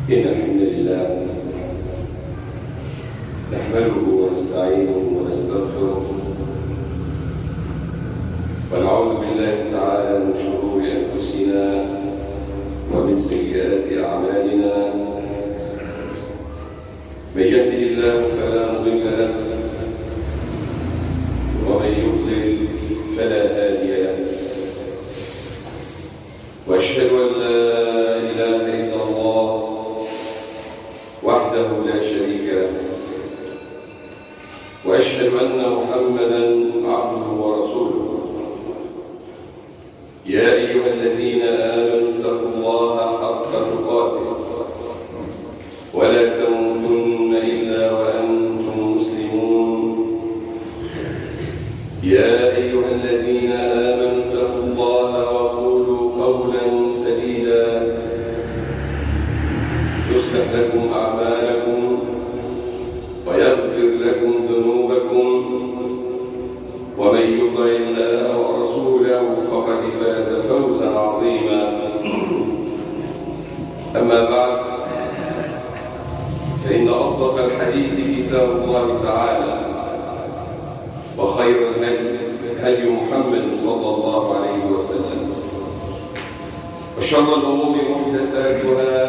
إن الحمد لله نحمده ونستعينه ونستغفره ونعوذ بالله تعالى من شرور أنفسنا ومن سيئات أعمالنا. من يهده الله فلا مضل له ومن يضلل فلا هادي له، وأشهد أن لا إله إلا الله وحده لا شريك له، وأشهد أن محمدًا عبده ورسوله. يا أيها الذين آمنوا اتقوا الله حق تقاته ولا تموتن إلا وأنتم مسلمون. يا أيها الذين آمنوا اتقوا الله وقولوا قولا سديدا يصلح لكم أعمالكم ويغفر لكم ذنوبكم، ومن يطع الله ورسوله فقد فاز فوزا عظيما. أما بعد، فإن أصدق الحديث كتاب الله تعالى، وخير الهدي هدي محمد صلى الله عليه وسلم، وشر الأمور محدثاتها،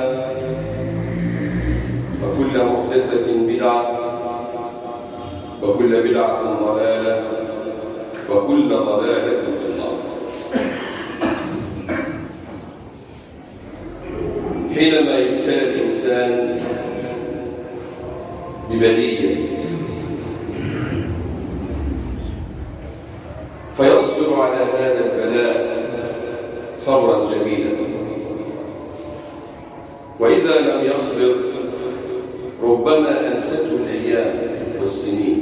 وكل محدثة بدعة، وكل بدعة ضلالة، وكل ضلالة في النار. حينما يبتلى الإنسان ببلية فيصبر على هذا البلاء صبرا جميلا، وإذا لم يصبر ربما أنسته الأيام والسنين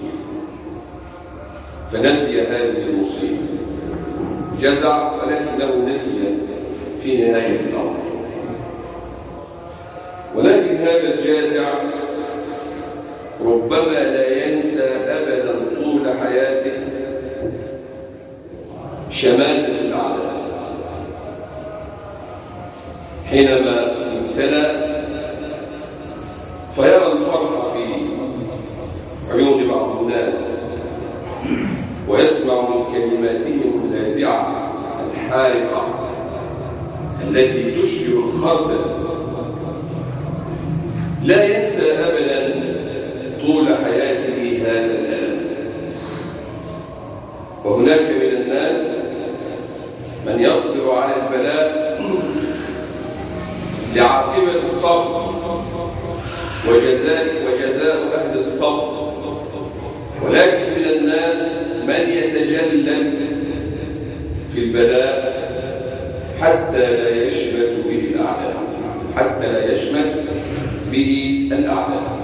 فنسي هذه المصيبة، جزع ولكنه نسي في نهاية الأمر. ولكن هذا الجازع ربما لا ينسى أبدا طول حياته شماتة الأعداء. حينما ابتلى فيرى الفرح في عيون بعض الناس، ويسمع من كلماتهم اللاذعة الحارقة التي تشبه الخردل. لا ينسى أبدا طول حياته هذا الألم. وهناك من الناس من يصبر على البلاء لعاقبة الصبر وجزاء أهل الصبر، ولكن من الناس من يتجلل في البلاء حتى لا يشمت به الأعداء.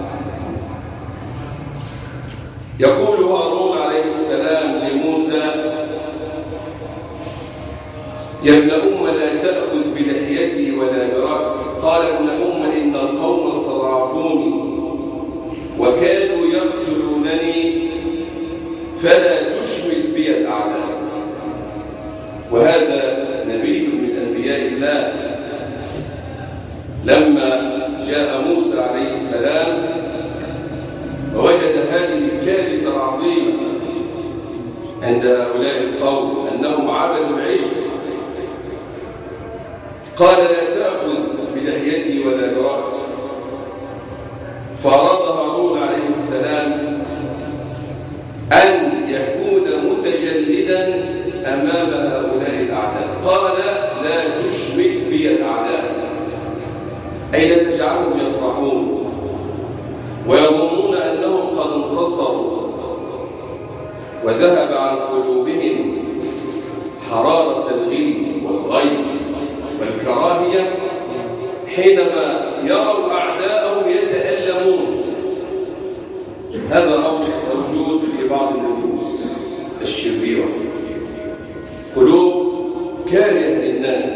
يقول هارون عليه السلام لموسى: يا ابن أم لا تأخذ بلحيتي ولا برأسي. قال: ابن أم إن القوم استضعفوني وكانوا يقتلونني فلا تشمت بي الأعداء. وهذا نبي من أنبياء الله. لما جاء موسى عليه السلام ووجد هذه الكارثة العظيمة عند هؤلاء القوم أنهم عبدوا العجل، قال: لا تأخذ بلحيتي ولا برأسي. فأراد هارون عليه السلام أن يكون متجلدا أمام هؤلاء الأعداء. قال: لا تشمت بي الأعداء، أي لا تجعلهم يفرحون ويظنون أنهم قد انتصروا، وذهب عن قلوبهم حرارة الغل والغيظ والكراهية حينما يروا أعداءهم يتألمون. هذا أمر موجود في بعض النفوس الشريرة، قلوب كارهة للناس،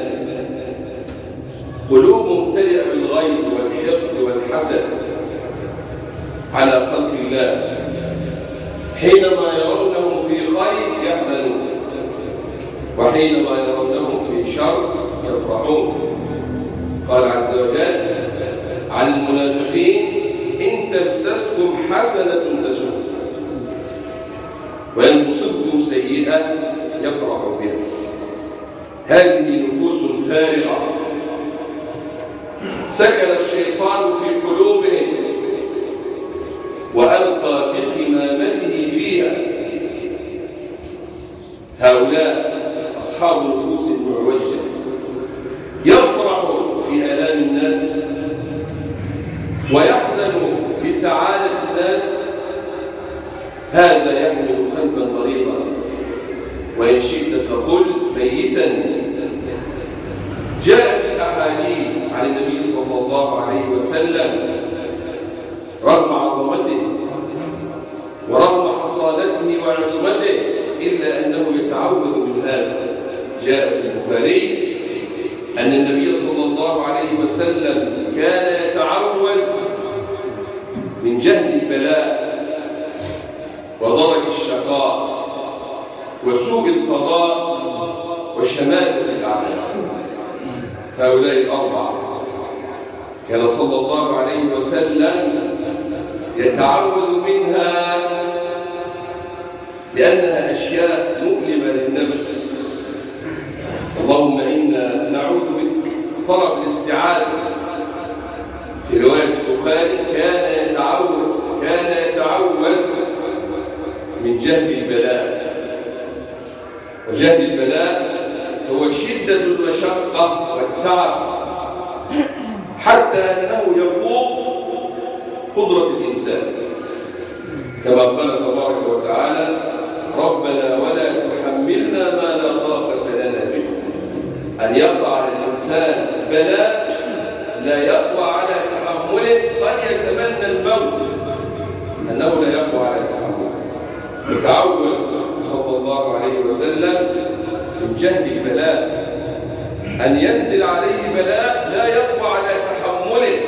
قلوب ممتلئة بالغيظ والحقد والحسد على خلق الله. حينما يرونهم في خير يحزنون، وحينما يرونهم في شر يفرحون. قال عز وجل: عن المنافقين إن تمسسكم حسنة تسؤهم وإن تصبكم سيئة يفرحوا بها. هذه نفوس فارغة سكن الشيطان في قلوبهم وألقى بقمامته فيها. هؤلاء أصحاب نفوس معوجة يفرح في آلام الناس ويحزن بسعادة الناس. هذا يحمل قلبا مريضا وإن شئت فقل ميتا. جاءت الأحاديث عن النبي صلى الله عليه وسلم رغم عظمته ورغم حصانته وعصمته إلا أنه يتعوذ من هذا. جاء في البخاري أن النبي صلى الله عليه وسلم كان يتعوذ من جهل البلاء وضرك الشقاء وسوء القضاء وشماتة الأعداء. هؤلاء الأربعة كان صلى الله عليه وسلم يتعوذ منها لأنها أشياء مؤلمة للنفس. اللهم إنا نعوذ بك. طلب الاستعاذة في رواية البخاري كان يتعوذ من جهل البلاء. وجهل البلاء هو شدة المشقة والتعب حتى أنه يفوق قدرة الإنسان، كما قال تبارك وتعالى ربنا ولا تحملنا ما لا طاقة لنا به. أن يقع على الإنسان بلاء لا يقوى على تحمله، قد يتمنى الموت أنه لا يقوى على تحمله. يتعود صلى الله عليه وسلم من جهل البلاء أن ينزل عليه بلاء لا يقوى على تحمله.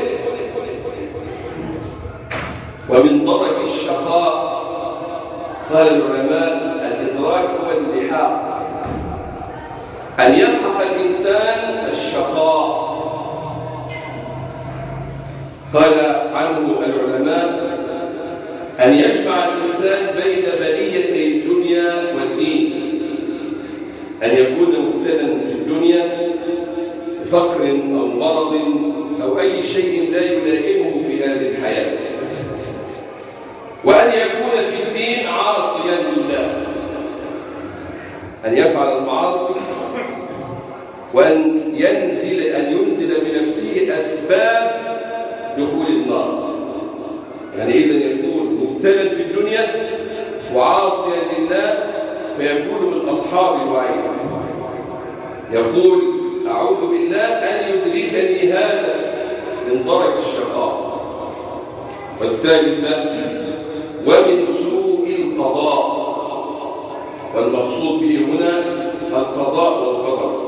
ومن درك الشقاء قال العلماء الإدراك هو اللحاق، أن يلحق الإنسان الشقاء. قال عنه العلماء أن يجمع الإنسان بين بليتي الدنيا والدين، أن يكون مبتلا في الدنيا بفقر أو مرض أو أي شيء لا يلائمه في هذه الحياة، وأن يكون في الدين عاصيا لله، أن يفعل المعاصي وأن ينزل بنفسه أسباب دخول النار. يعني إذا يكون مبتلا في الدنيا وعاصيا لله فيكون من أصحاب الوعيد. يقول أعوذ بالله أن يدركني هذا من درك الشقاء. والثالثة ومن سوء القضاء، والمقصود به هنا القضاء والقدر.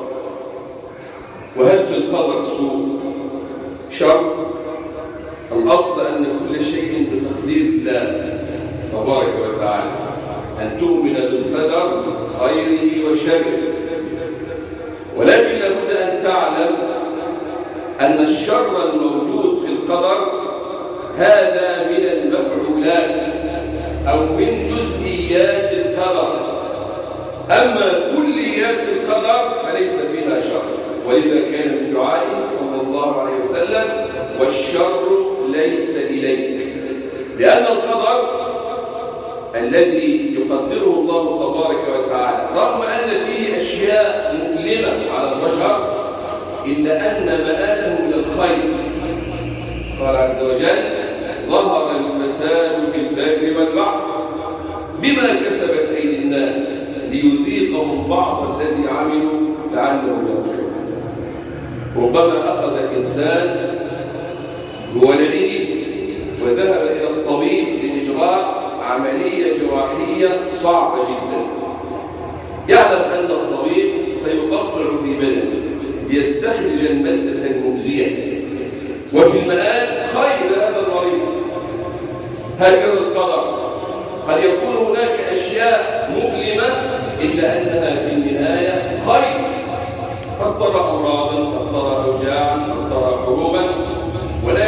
وهل في القدر سوء شر؟ الأصل أن كل شيء بتقدير الله تبارك وتعالى، أن تؤمن بالقدر خيره وشره. ولكن لابد أن تعلم أن الشر الموجود في القدر هذا من المفعولات أو من جزئيات القدر، أما كليات القدر فليس فيها شر. ولذا كان من دعائه صلى الله عليه وسلم والشر ليس إليك، لأن القدر الذي يقدره الله تبارك وتعالى رغم أن فيه أشياء مؤلمة على البشر إلا أن مآله إلى الخير. قال عز وجل ظهر الفساد في البر والبحر بما كسبت أيدي الناس ليذيقهم بعض الذي عملوا لعلهم يرجعون. ربما أخذ الإنسان بولده وذهب إلى الطبيب لإجراء عملية جراحية صعبة جدا، يعلم أن الطبيب سيقطع في بدنه ليستخرج المادة المؤذية، وفي المآل خير هذا المريض. هكذا القدر، قد يكون هناك أشياء مؤلمة إلا أنها في النهاية خير. قد ترى أمراضا، قد ترى أوجاعا، قد ترى حروبا، ولكن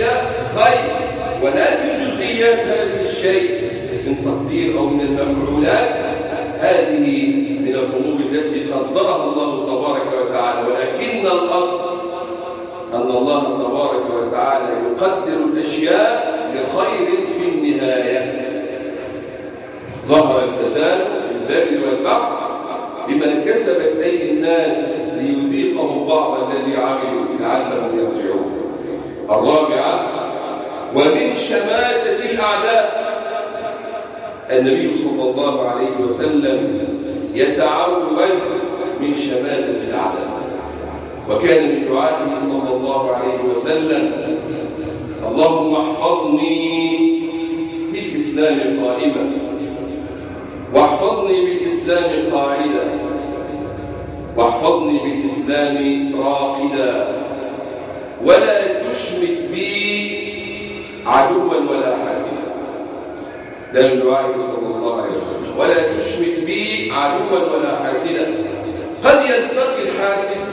الأشياء خير، ولكن جزئيات هذه الشيء من تقدير أو من المفعولات هذه من الأمور التي قدرها الله تبارك وتعالى، ولكن الأصل أن الله تبارك وتعالى يقدر الأشياء لخير في النهاية. ظهر الفساد في البر والبحر بما كسبت أيدي الناس ليذيقهم بعض الذي عملوا لعلهم يرجعون. الرابعة، ومن شماتة الأعداء، النبي صلى الله عليه وسلم يتعوذ من شماتة الأعداء، وكان من دعائه صلى الله عليه وسلم: اللهم احفظني بالإسلام قائما، واحفظني بالإسلام قاعدا، واحفظني بالإسلام راقدا، ولا تشمت بي عدوا ولا حاسدا. ده من دعائه صلى الله عليه وسلم: ولا تشمت بي عدوا ولا حاسدا. قد يلتقي الحاسد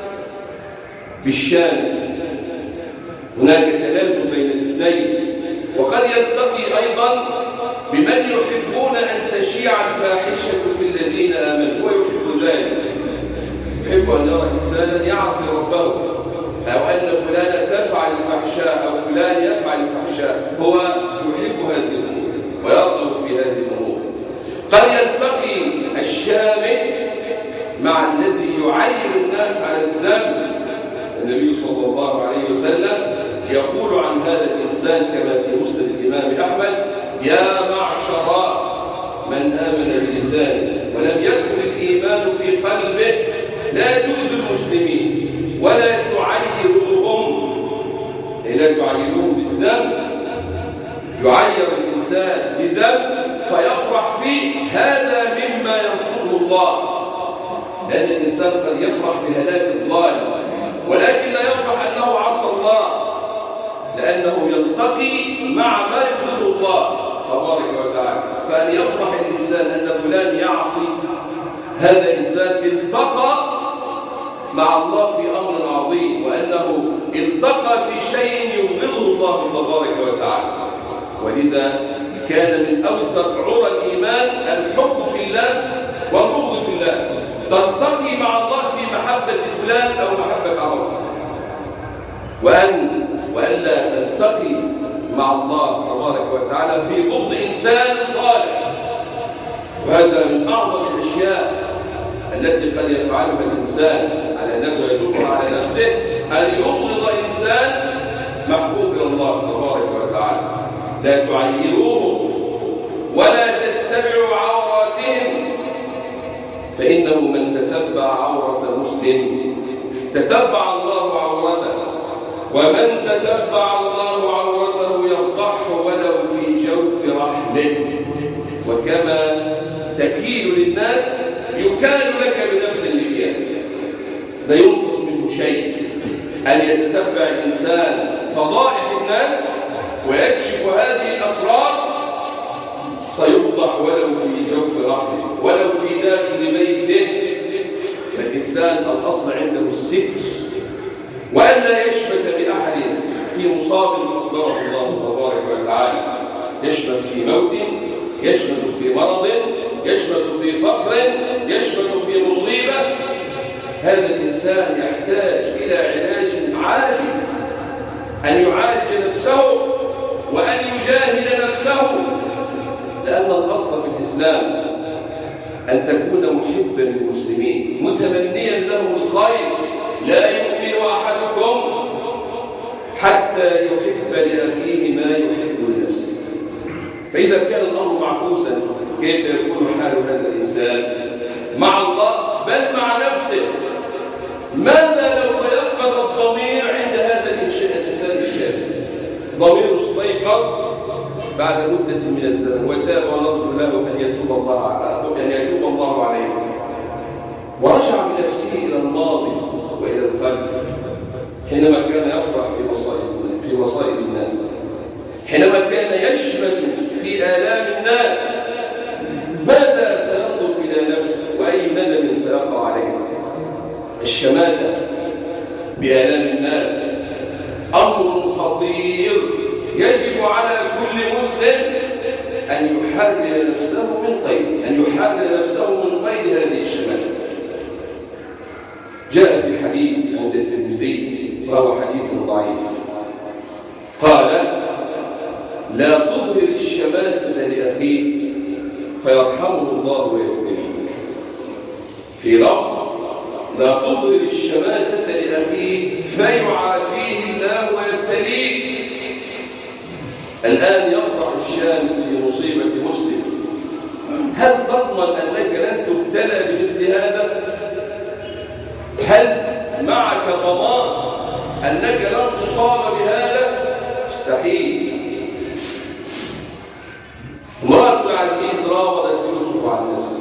بالشام، هناك تلازم بين الاثنين، وقد يلتقي أيضا بمن يحبون أن تشيع الفاحشة في الذين آمنوا، ويحب ذلك، يحب أن يرى إنسانا يعصي ربه، أو أن فلانة تفعل الفحشاء أو فلان يفعل الفحشاء، هو يحب هذه الأمور ويرغب في هذه الأمور. قد يلتقي الشامت مع الذي يعير الناس على الذنب. النبي صلى الله عليه وسلم يقول عن هذا الإنسان كما في مسند الإمام أحمد: يا معشر من آمن بلسانه ولم يدخل الإيمان في قلبه، لا تؤذوا المسلمين ولا تعيروهم. لا تعيروهم بالذنب، يعير الإنسان بذنب فيفرح فيه، هذا مما ينقضه الله، لأن الإنسان قد يفرح بهلاك الظالم، ولكن لا يفرح أنه عصى الله، لأنه يلتقي مع ما يرضيه الله تبارك وتعالى. فأن يفرح الإنسان أن فلان يعصي، هذا إنسان التقى مع الله في أمر عظيم، وأنه التقى في شيء يبغضه الله تبارك وتعالى. ولذا كان من أوثق عرى الإيمان الحب في الله والبغض في الله. تلتقي مع الله في محبة فلان أو محبة عروسه، وألا تلتقي مع الله تبارك وتعالى في بغض إنسان صالح. وهذا من أعظم الأشياء التي قد يفعلها الإنسان على أنه يجب على نفسه، أن يبغض إنسان محبوب إلى الله تبارك وتعالى. لا تعيروهم ولا تتبعوا عوراتهم، فإنه من تتبع عورة مسلم تتبع الله عورته، ومن تتبع الله عورته يفضحه ولو في جوف رحله. وكما تكيل للناس يكال لك بنفس المكيال، لا ينقص منه شيء. أن يتتبع الإنسان فضائح الناس ويكشف هذه الأسرار، سيفضح ولو في جوف رحله ولو في داخل بيته. فالإنسان الأصل عنده الستر، وأن لا يشمت بأحد في مصاب قدره الله تبارك وتعالى، يشمت في موت، يشمت في مرض، يشمت في فقر، يشمت في مصيبة. هذا الإنسان يحتاج إلى علاج عاجل، أن يعالج نفسه وأن يجاهد نفسه، لأن الأصل في الإسلام أن تكون محبا للمسلمين متمنيا لهم الخير. لا يؤمن أحدكم حتى يحب لأخيه ما يحب لنفسه. فإذا كان الأمر معكوسا، كيف يكون حال هذا الإنسان مع الله بل مع نفسه؟ ماذا لو تيقظ الضمير عند هذا الإنسان الشاذ؟ ضمير استيقظ بعد مدة من الزمن وتاب، ونرجو له أن يتوب الله عليه، ورجع بنفسه إلى الماضي وإلى الخلف، حينما كان يفرح في مصائب الناس، حينما كان يشمت في آلام الناس. ماذا سينظر إلى نفسه وأي ندم سيقع عليه؟ الشماتة بآلام الناس أمر خطير يجب على كل مسلم أن يحرر نفسه من قيد هذه الشمائل. جاء في حديث عند الترمذي وهو حديث ضعيف، قال: لا تظهر الشماتة لأخيك فيرحمه الله ويبتليك. في لفظ: لا تظهر الشماتة لأخيك فيعافيه الله ويبتليك. الآن يفرح الشامت في مصيبة مسلم، هل تضمن أنك لن تبتلى بمثل هذا؟ هل معك ضمان أنك لن تصاب بهذا؟ مستحيل. امرأة العزيز راودت يوسف عن نفسه،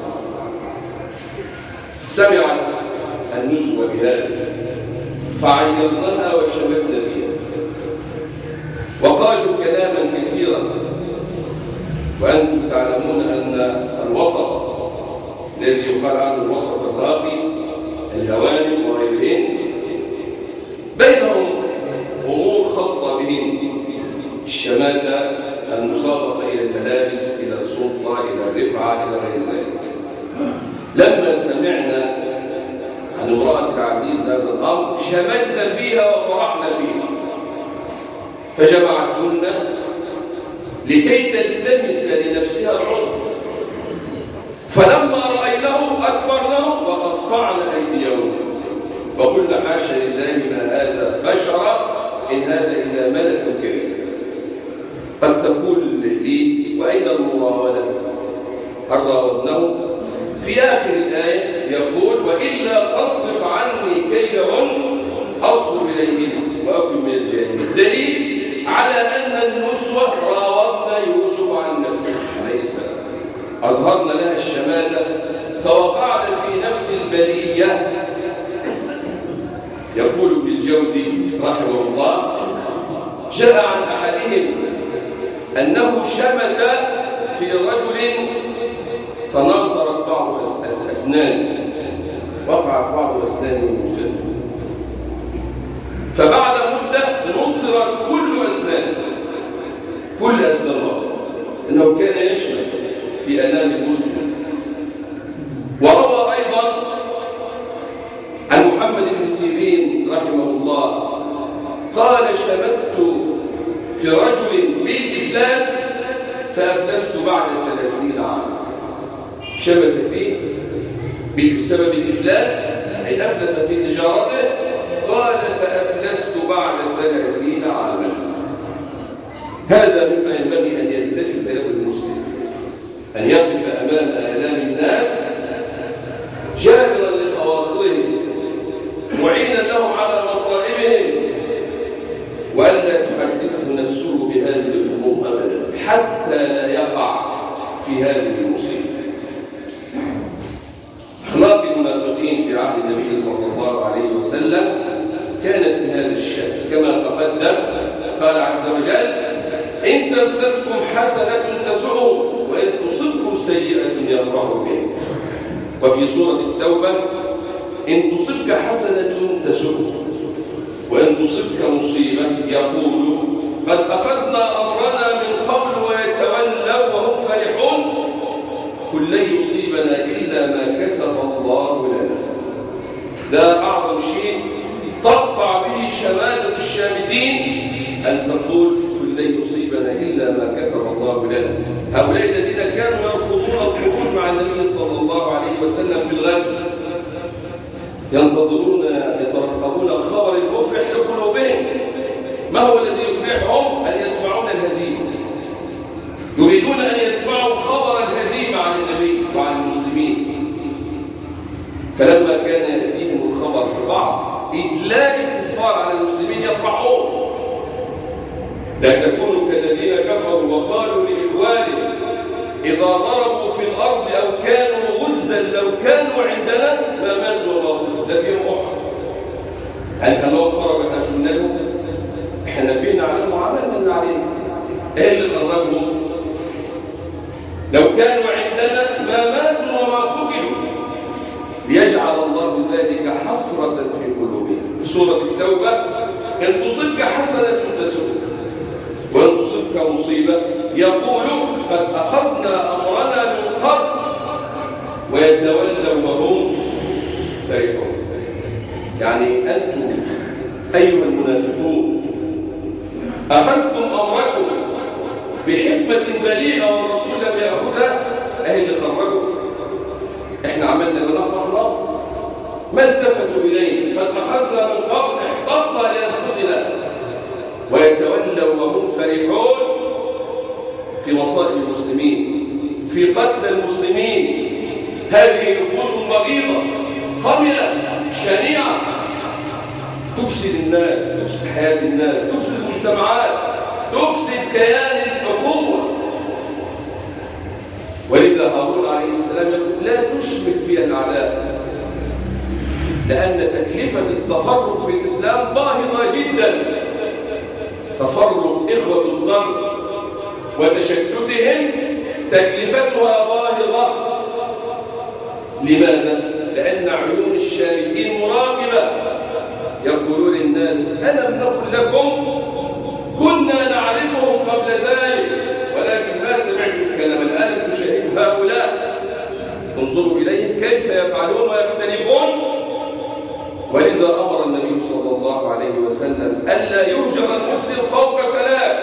سمعت النسوة بهذا فعيرنها وشمتنا فيها وقالوا كلاما كثيرا. وأنتم تعلمون أن الوسط الذي يقال عنه الوسط الراقي، الهوانم وغيرهن، بينهم أمور خاصة بهم: الشماتة، المسابقة إلى الملابس، إلى السلطة، إلى الرفعة، إلى غير ذلك. لما سمعنا عن امرأة العزيز هذا الأمر شمتنا فيها وفرحنا فيها، فجمعتهن لكي تلتمس لنفسها العذر، فلما رأينه أكبرنه وقطعنا أيديهم وقلنا: حاشا لله ما هذا بشرا إن هذا إلا ملك كريم. قد تقول لي: وأين المراودة؟ هل راودناه؟ في آخر الآية يقول: وإلا تصرف عني كيدهن أصب إليهن وأكن من الجاهلين. دليل على أن النسوة راودنا يوسف عن نفسه عليه السلام، أظهرنا لها الشماتة فوقعنا في نفس البلية. يقول ابن الجوزي رحمه الله: جاء عن أحدهم أنه شمت في رجل تناثرت بعض أسنانه، وقعت بعض أسنانه من فمه، فبعد مدة نثرت كل أسنان الله، إنه كان يشمت في آلام المسلم. وروى أيضا عن محمد بن سيرين رحمه الله قال: شمت في رجل بالإفلاس فأفلست بعد 30 عاما. شمت فيه بسبب الإفلاس، أي أفلس في تجارته، قال: فأفلست بعد 30 عاما. هذا مما ينبغي أن يلتفت له المسلم، أن يقف أمام آلام الناس جابرا لخواطرهم معينا لهم على مصائبهم، وألا تحدثه نفسه بهذه الأمور أبدا حتى لا يقع في هذه المصيبة. أخلاق المنافقين في عهد النبي صلى الله عليه وسلم كانت بهذا الشأن كما تقدم. قال عز وجل: إن تمسسكم حسنة تسؤهم وإن تصبكم سيئة يفرحوا بها. وفي سورة التوبة: إن تصبك حسنة تسؤهم وإن تصبك مصيبة يقولوا قد أخذنا أمرنا من قبل ويتولوا وهم فرحون قل لن يصيبنا إلا ما كتب الله لنا. ده أعظم شيء تقطع به شماتة الشامتين، أن تقول قل لن يصيبنا إلا ما كتب الله لنا. هؤلاء الذين كانوا يرفضون الخروج مع النبي صلى الله عليه وسلم في الغزو، ينتظرون يترقبون الخبر المفرح لقلوبهم. ما هو الذي يفرحهم؟ أن يسمعون الهزيمة، يريدون أن يسمعوا خبر الهزيمة عن النبي وعن المسلمين. فلما كان يأتيهم الخبر ببعض إدلاء الكفار على المسلمين يفرحون. لا تكونوا كالذين كفروا وقالوا لإخوانهم إذا ضربوا في الأرض أو كانوا غزا لو كانوا عندنا ما ماتوا وما قتلوا. ده فيهم أحد. هل خلوهم خرجوا احنا شلنا لهم؟ احنا نبينا عليهم وعملنا اللي علينا. ايه اللي خرجهم؟ لو كانوا عندنا ما ماتوا وما قتلوا ليجعل الله ذلك حسرة في قلوبهم. في سورة التوبة: إن تصبك حسنة تسؤهم وإن تصبك مصيبة يقول قد أخذنا أمرنا من قبل ويتولوا وهم فرحون. يعني أنتم أيها المنافقون أخذتم أمركم بحكمة بليغة والرسول لم يأخذها، أهل اللي خرجوا إحنا عملنا بنصر الله ما التفتوا إليه، قد أخذنا من قبل احتطنا لأنفسنا ويتولوا وهم فرحون في مصائب المسلمين في قتل المسلمين. هذه نفوس بغيضة قملة شنيعة تفسد الناس، تفسد حياة الناس، تفسد المجتمعات، تفسد كيان الأخوة. ولذا هارون عليه السلام يقول لا تشمت بي الأعداء، لأن تكلفة التفرق في الإسلام باهظة جدا. تفرق إخوة الضرب وتشتتهم تكلفتها باهظة. لماذا؟ لأن عيون الشامتين مراقبة يقولون للناس ألم نقل لكم كنا نعرفهم قبل ذلك ولكن ما سمعتم الكلام الآن تشاهدوا هؤلاء انظروا إليهم كيف يفعلون ويختلفون. ولذا أمر النبي صلى الله عليه وسلم ألا يهجر المسلم فوق 3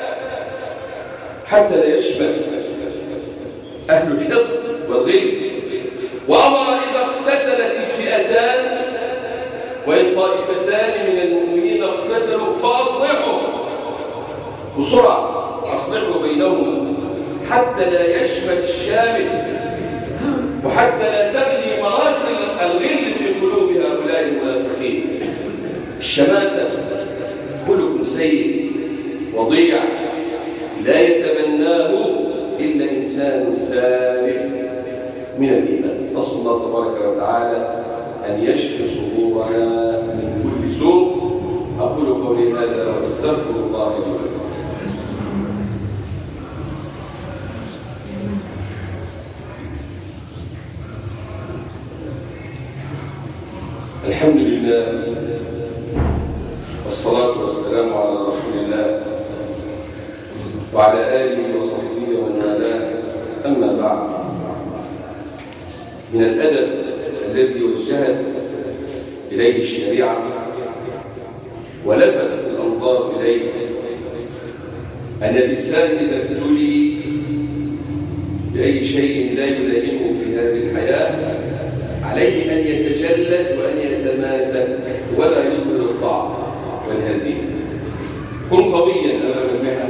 حتى لا يشمل أهل الحقد والغل. وأمر إذا اقتتلت الفئتان وإن طائفتان من المؤمنين اقتتلوا فأصلحوا بسرعة، أصلحوا بينهما حتى لا يشمل الشامل وحتى لا تغلي مراجل الغل في قلوب هؤلاء المنافقين. الشماتة خلق سيء وضيع لا يتبناه إلا إنسان فارغ من الإيمان. نسأل الله تبارك وتعالى أن يشفي صدورنا من كل سوء. أقول قولي هذا وأستغفر الله لي ولكم. الحمد لله والصلاة والسلام على رسول الله وعلى آله وصحبه ومن والاه. أما بعد، من الأدب الذي وجهت إليه الشريعة ولفتت الأنظار إليه أن الإنسان إذا ابتلي بأي شيء لا يلائمه في هذه الحياة عليه أن يتجلد وأن يتماسك ولا يظهر الضعف والهزيمة. كن قويا أمام المحن،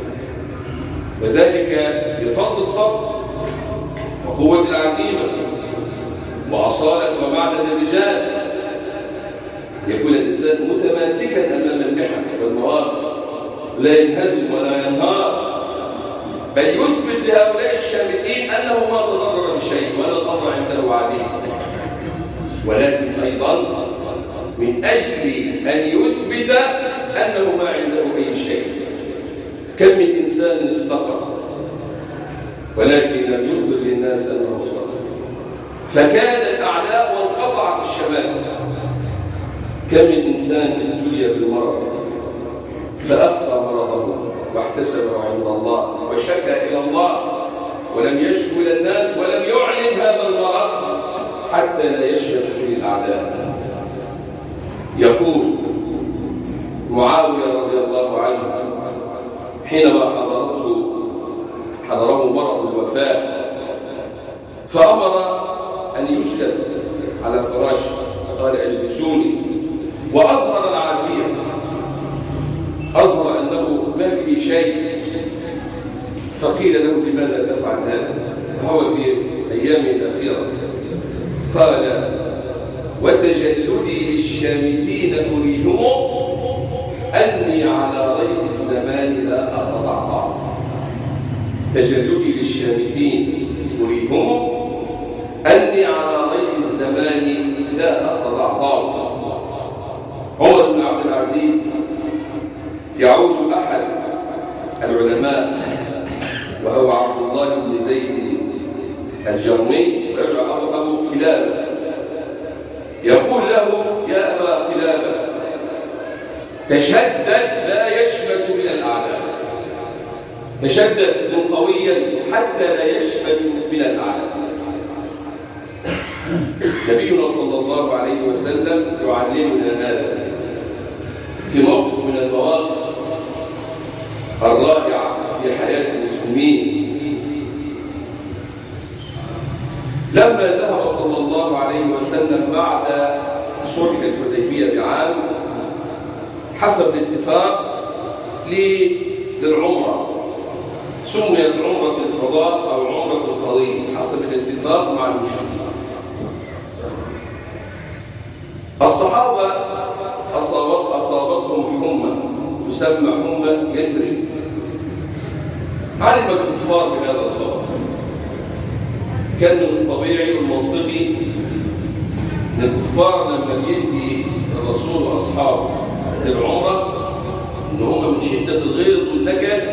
وذلك بفضل الصبر وقوة العزيمة وأصالة ومعنى الرجال. يكون الإنسان متماسكا أمام المحن والمواقف، لا ينهزم ولا ينهار، بل يثبت لهؤلاء الشامتين أنه ما تضرر بشيء ولا الأمر عنده عديد، ولكن أيضا من أجل أن يثبت أنه ما عنده أي شيء. كم من إنسان افتقر ولكن لم يظهر للناس أنه افتقر، فكان الأعداء وانقطعت الشمال. كم من إنسان ابتلي بالمرض فأخفى مرضه واحتسبه عند الله وشكى إلى الله ولم يشكو إلى الناس ولم يعلن هذا المرض حتى لا يشهد به الأعداء. يقول معاوية رضي الله عنه حينما حضره مرض الوفاة فأمر أن يجلس على فراشه، قال أجلسوني، وأظهر العافية، أظهر أنه ما به شيء. فقيل له لماذا تفعل هذا؟ وهو في أيامه الأخيرة قال وتجلدي للشامتين أريهم أني على ريب الزمان لا أتضعضع. تجلدي للشامتين أريهم أني على ريب الزمان لا أتضعضع. عمر بن عبد العزيز يعود أحد العلماء وهو عبد الله بن زيد الجرمي ويدعى أبو كلابة، يقول له يا أبا كلابة تشدد لا يشمت من الأعداء. تشدد كن قويا حتى لا يشمت من الأعلى. نبينا صلى الله عليه وسلم يعلمنا هذا في موقف من المواقف الرائعة في حياة المسلمين. لما ذهب صلى الله عليه وسلم بعد صلح الحديبية بعام حسب الاتفاق للعمرة، سميت عمرة القضاء أو عمرة القضية حسب الاتفاق مع المشركين. الصحابة أصابتهم حمى تسمى حمى يثرب. علم الكفار بهذا الخبر. كان من الطبيعي والمنطقي ان الكفار لما بيأتي الرسول واصحابه للعمره ان هم من شده الغيظ والنكد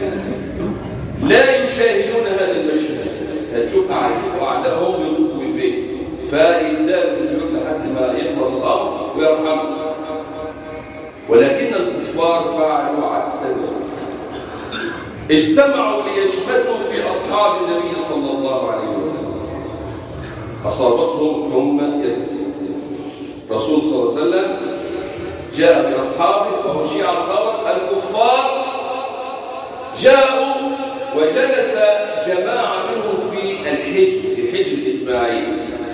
لا يشاهدون هذا المشهد. هتشوفوا اعدائهم يدخلوا بالبيت فيبداوا في البيوت لحد ما يخلص الامر ويرحموا. ولكن الكفار فعلوا عكس ذلك، اجتمعوا ليشمتوا في أصحاب النبي صلى الله عليه وسلم. أصابتهم حمى يثرب. الرسول صلى الله عليه وسلم جاء بأصحابه وأشيع الخبر. الكفار جاءوا وجلس جماعة منهم في حجر إسماعيل.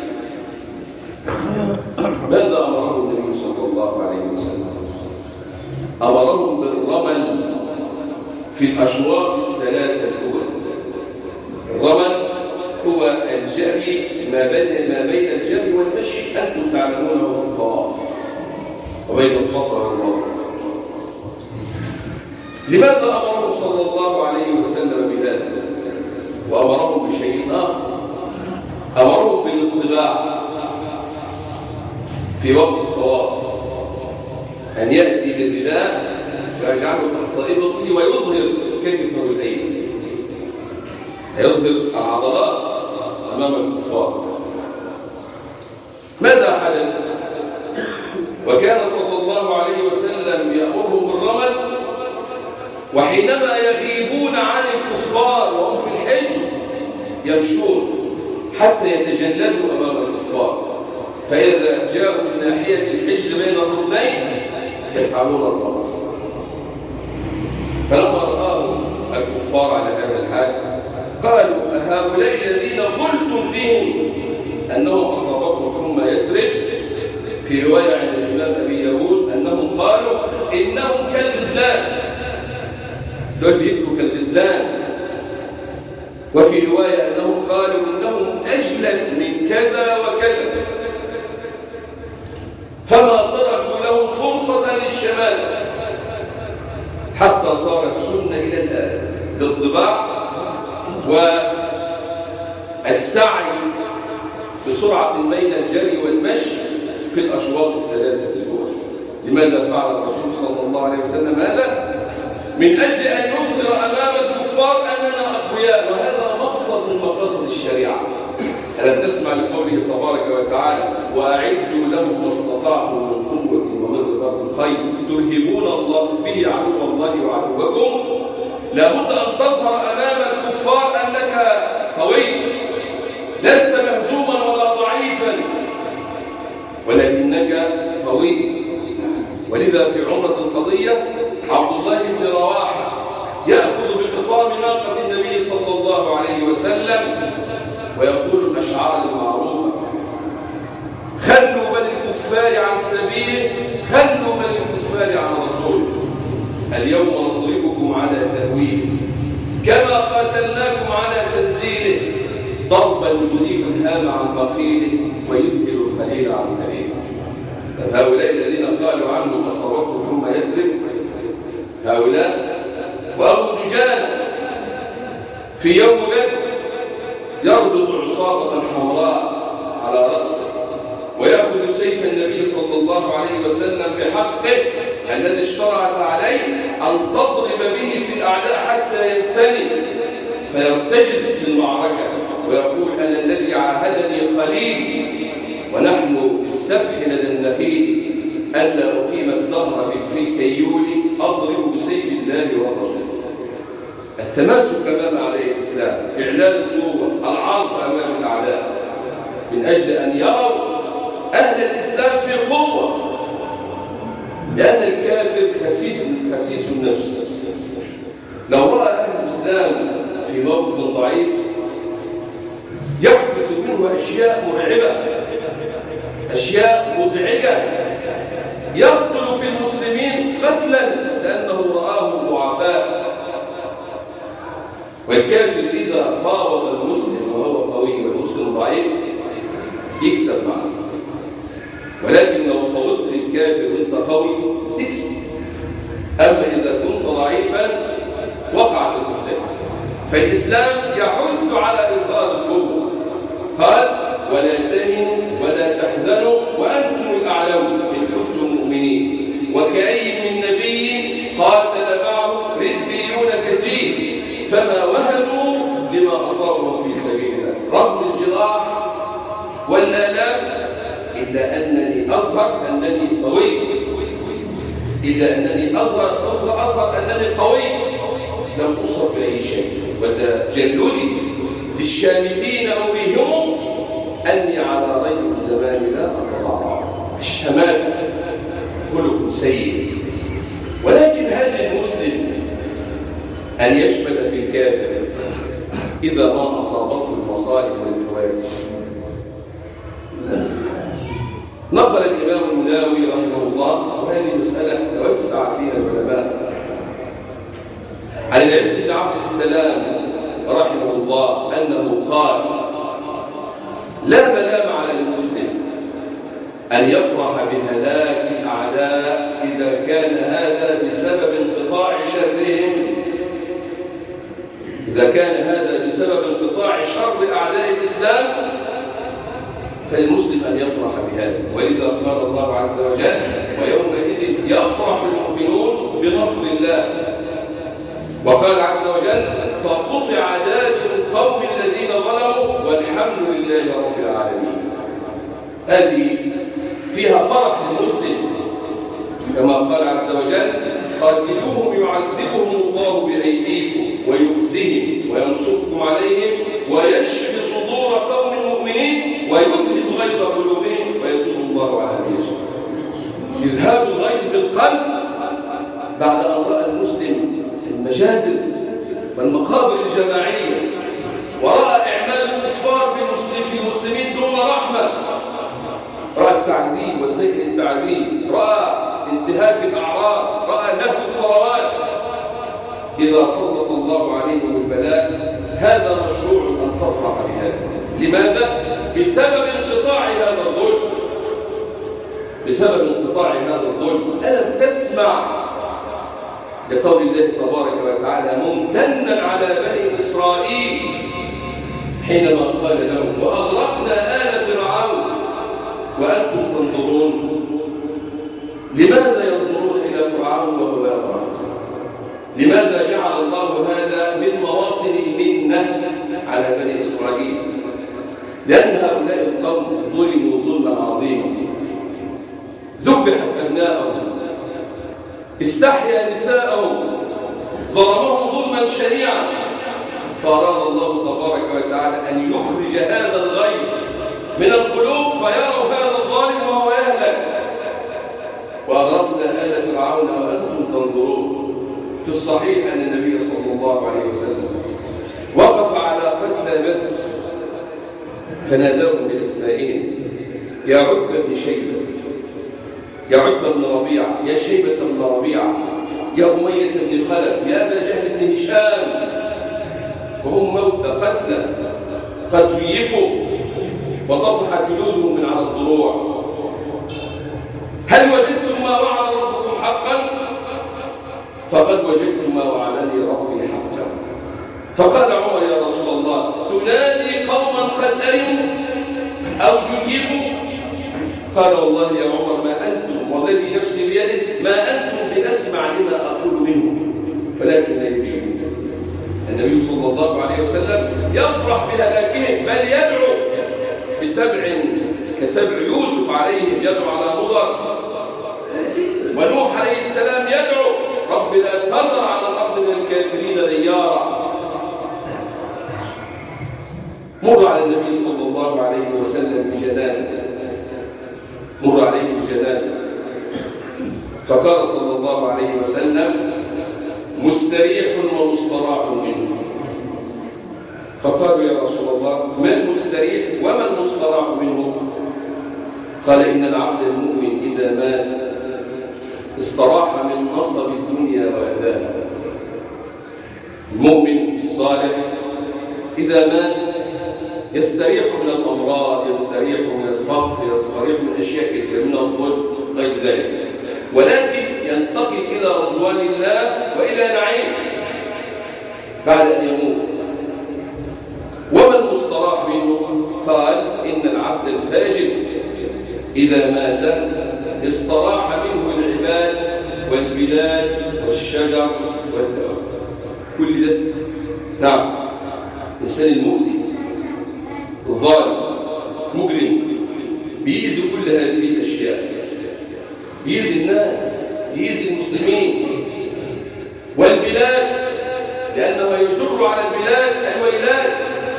ماذا أمرهم النبي صلى الله عليه وسلم؟ أمرهم بالرمل في الأشواط الثلاثة الأولى. الرمل هو الجري ما بين الجري والمشي، أنتم تعلمونه في الطواف وبين الصفا والمروة. لماذا أمرهم صلى الله عليه وسلم بهذا؟ وأمرهم بشيء آخر، أمرهم بالاطلاع في وقت الطواف، أن يأتي بالرداء ويجعله تحت إبطه ويظهر كتفه الأيمن، يظهر العضلات أمام الكفار. ماذا حدث؟ وكان صلى الله عليه وسلم يأمرهم بالرمل، وحينما يغيبون عن الكفار وهم في الحجر يمشون حتى يتجلدوا أمام الكفار، فإذا جاءوا من ناحية الحجر بين الركنين يفعلون الرمل. فلما رآهم الكفار على هذا الحال قالوا: أهؤلاء الذين قلتم فيهم أنهم أصابتهم حمى يثرب؟ في رواية عند الإمام أبي داود أنهم قالوا إنهم كالغزلان، دول بيبقوا كالغزلان. وفي رواية أنهم قالوا إنهم أجلد من كذا وكذا، فما تركوا لهم فرصة للشمال حتى صارت سنة إلى الآن بالطباع والسعي بسرعة بين الجري والمشي في الأشواط الثلاثة الأولى. لماذا فعل الرسول صلى الله عليه وسلم هذا؟ من أجل أن يظهر أمام الكفار أننا أقوياء، وهذا مقصد من مقاصد الشريعة. ألم تسمع لقوله تبارك وتعالى: وأعدوا لهم ما استطعتم من قوة ومن رباط الخيل ترهبون الله به عدو الله وعدوكم. لابد أن تظهر أمام الكفار أنك قوي، لست مهزوما ولا ضعيفا، ولكنك قوي. ولذا في عمرة القضية عبد الله بن رواحة يأخذ بخطام ناقة النبي صلى الله عليه وسلم ويقول الأشعار المعروفة: خلوا بني الكفار عن سبيله، خلوا بني الكفار عن رسوله، اليوم نضربكم على تأويله كما قاتلناكم على تنزيله، ضربا يزيل الهام عن مقيله ويذهل الخليل عن خليله. هؤلاء الذين قالوا عنهم أصابتهم حمى يثرب هؤلاء. وأبو دجانة في يوم بدر يربط عصابة حمراء على رأسه ويأخذ سيف النبي صلى الله عليه وسلم بحقه الذي اشترعت عليه أن تضرب به في الأعداء حتى ينثني فيرتجز في المعركة ويقول: أنا الذي عاهدني خليلي ونحن بالسفح لدى النخيل ألا أقيم الدهر في الكيول أضرب بسيف الله والرسول. التماسك أمام أعداء الإسلام، إعلان القوة، العرض أمام الأعداء، من أجل أن يروا أهل الإسلام في قوة، لأن الكافر خسيس النفس. لو رأى أهل الإسلام في موقف ضعيف يحدث منه أشياء مرعبة، أشياء مزعجة، يقتل في المسلمين قتلا لأنه رآهم ضعفاء. والكافر إذا فاوض المسلم وهو قوي والمسلم ضعيف يكسب معه، ولكن لو فاوضت الكافر وانت قوي تكسب. أما إذا كنت ضعيفا وقعت الفساد. فالإسلام يحث على إظهار القوة، قال ولا تهنوا ولا تحزنوا وأنتم الأعلون إن كنتم مؤمنين وكأي من نبي قاتل معه ربيون كثير فما وهنوا لما أصابهم في سبيل الله رغم الجراح والآلام إلا أنني أظهر أنني قوي، إلا أنني أظهر أنني قوي، لم أصب بأي شيء. وتجلدي للشامتين أوليهم أني على ريب الزمان لا أتضرع. الشماتة خلق سيء، ولكن هل للمسلم أن يشمت في الكافر إذا ما أصابته المصائب والكوارث؟ نقل الإمام المناوي رحمه الله، وهذه مسألة توسع فيها العلماء، عن العز بن عبد السلام رحمه الله أنه قال لا ملام على المسلم أن يفرح بهلاك الأعداء إذا كان هذا بسبب انقطاع شرهم، إذا كان هذا بسبب انقطاع شر أعداء الإسلام فالمسلم أن يفرح بهذا. ولذا قال الله عز وجل ويومئذ يفرح المؤمنون بنصر الله. وقال عز وجل فقطع دابر القوم الذين ظلموا والحمد لله رب العالمين. هذه فيها فرح للمسلم كما قال عز وجل قاتلوهم يعذبهم الله بأيديكم ويخزهم وينصركم عليهم ويشفي صدور قوم مؤمنين ويذهب غيظ قلوبهم ويتوب الله على من يشاء. إذهاب الغيظ في القلب بعد أن رأى المسلم المجازر والمقابر الجماعية ورأى إعمال الكفار في المسلمين دون رحمة، رأى التعذيب وسيء التعذيب، رأى انتهاك الأعراض، رأى نهب الثروات، إذا سلط الله عليهم البلاء هذا مشروع أن تفرح بهذا. لماذا؟ بسبب انقطاع هذا الظلم، بسبب انقطاع هذا الظلم. ألم تسمع لقول الله تبارك وتعالى ممتنا على بني إسرائيل حينما قال لهم وأغرقنا آل فرعون وأنتم تنظرون؟ لماذا ينظرون إلى فرعون وهو يغرق؟ لماذا جعل الله هذا من مواطن المنة على بني إسرائيل؟ لأن هؤلاء القوم ظلموا ظلما عظيما، ذبحت أبناءهم، استحيا نساءهم، ظلمهم ظلما شنيعا، فأراد الله تبارك وتعالى أن يخرج هذا الغيظ من القلوب فيروا هذا الظالم وهو يهلك. وأغرقنا آل فرعون وأنتم تنظرون. في الصحيح أن النبي صلى الله عليه وسلم وقف على قتلى بدر فناداهم بأسمائهم يا عتبة بن شيبة، يا عتبة بن ربيعة، يا شيبة بن ربيعة، يا أمية بن خلف، يا أبا جهل بن هشام، وهم موتى قتلى قد جيفوا وطفحت جلودهم من على الضلوع. هل وجدتم ما وعد ربكم حقا؟ فقد وجدت ما وعدني ربي حقا. فقال عمر يا رسول الله تنادي قوما قد أرموا أو جيفوا؟ قال والله يا عمر ما أنتم والذي نفسي بيده ما أنتم بأسمع لما أقول منهم ولكن لا يجيبون. النبي صلى الله عليه وسلم يفرح بهلاكهم بل يدعو بسبع كسبع يوسف عليهم، يدعو على مضر، ونوح عليه السلام يدعو رب لا تذر على الأرض من الكافرين ديارا. مر على النبي صلى الله عليه وسلم بجنازة، مر عليه بجنازة، فقال صلى الله عليه وسلم: مستريح ومستراح منه. فقالوا: يا رسول الله، ما المستريح وما المستراح منه؟ قال: إن العبد المؤمن إذا مات استراح من نصب الدنيا وأذاها. المؤمن الصالح إذا مات يستريح من الأمراض، يستريح من الفقر، يستريح من أشياء كثيرة، من الظلم غير ذلك، ولكن ينتقل إلى رضوان الله وإلى نعيم بعد أن يموت. وما المستراح منه؟ قال: إن العبد الفاجر إذا مات استراح منه العباد والبلاد والشجر والدواب. كل ده نعم، الإنسان المؤذي الظالم مجرم بيأذي كل هذه الأشياء، بيأذي الناس، بيأذي المسلمين والبلاد، لأنه يجر على البلاد الويلات،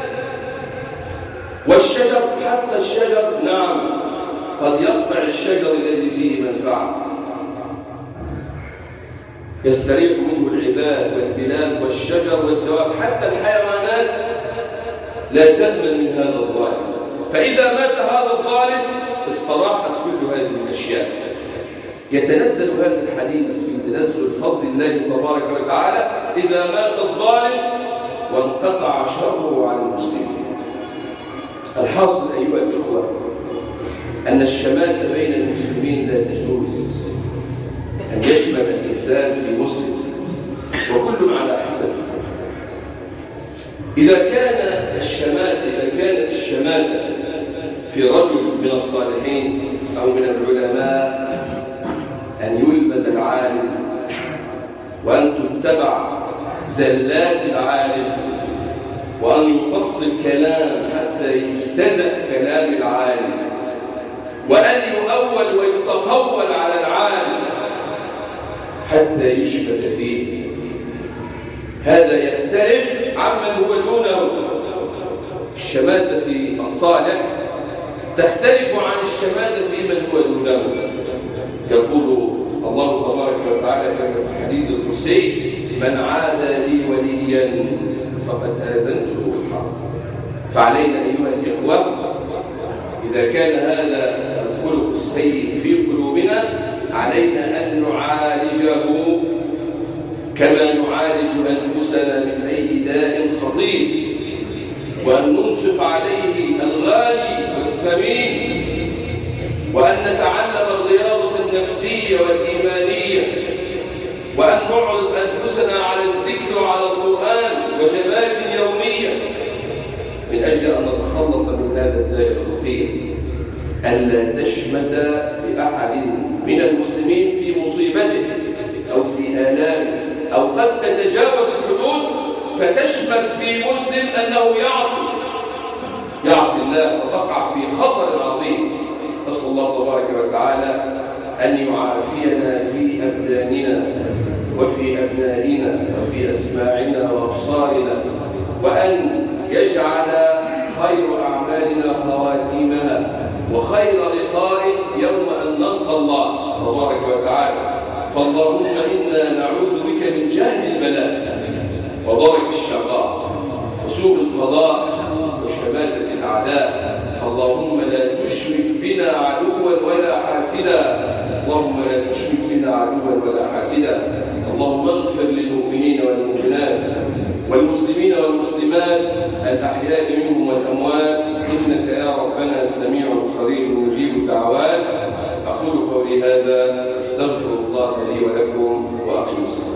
والشجر حتى الشجر نعم قد يقطع الشجر الذي فيه منفعة. يستريح منه العباد والبلاد والشجر والدواب، حتى الحيوانات لا تأمن من هذا الظالم. فإذا مات هذا الظالم استراحت كل هذه الأشياء. يتنزل هذا الحديث في تنزل فضل الله تبارك وتعالى إذا مات الظالم وانقطع شره عن المسلمين. الحاصل أيها الإخوة أن الشماتة بين المسلمين لا تجوز، أن يشمت الإنسان في مسلم، وكل على حسب. إذا كانت الشماتة في رجل من الصالحين أو من العلماء، أن يلمز العالم وأن تتبع زلات العالم وأن يقص الكلام حتى يجتزأ كلام العالم وأن يؤول ويتقول على العالم حتى يشمت فيه، هذا يختلف عمن هو دونه. الشماتة في الصالح تختلف عن الشماتة في من هو دونه. يقول الله تبارك وتعالى كما في حديث القدسي: من عادى لي وليا فقد آذنته بالحرب. فعلينا أيها الإخوة إذا كان هذا الخلق السيء في قلوبنا علينا أن نعالجه كما نعالج أنفسنا من أي داء خطير، وأن ننفق عليه الغالي والثمين، وأن نتعلم الرياضة النفسية والإيمانية، وأن نعرض أنفسنا على الذكر وعلى القرآن وجبات يومية من أجل أن نتخلص من هذا الداء الخطير. ألا تشمت بأحد من المسلمين في مصيبته أو في آلامه، أو قد تتجاوز الحدود فتشمت في مسلم أنه يعصي الله فتقع في خطر عظيم. نسأل الله تبارك وتعالى أن يعافينا في أبداننا وفي أبنائنا وفي أسماعنا وأبصارنا، وأن يجعل خير أعمالنا خواتيمها وخير لقاء يوم أن نلقى الله تبارك وتعالى. فاللهم إنا نعوذ بك من جهل البلاء ودرك الشقاء وسوء القضاء وشماتة الأعداء. فاللهم لا تشمت بنا عدوا ولا حاسدا، اللهم لا تشمت بنا عدوا ولا حاسدا. اللهم اغفر للمؤمنين والمؤمنات والمسلمين والمسلمات الأحياء منهم والأموات، إنك يا ربنا سميع قريب مجيب الدعوات. أقول قولي هذا، استغفر الله لي ولكم وأقم الصلاة.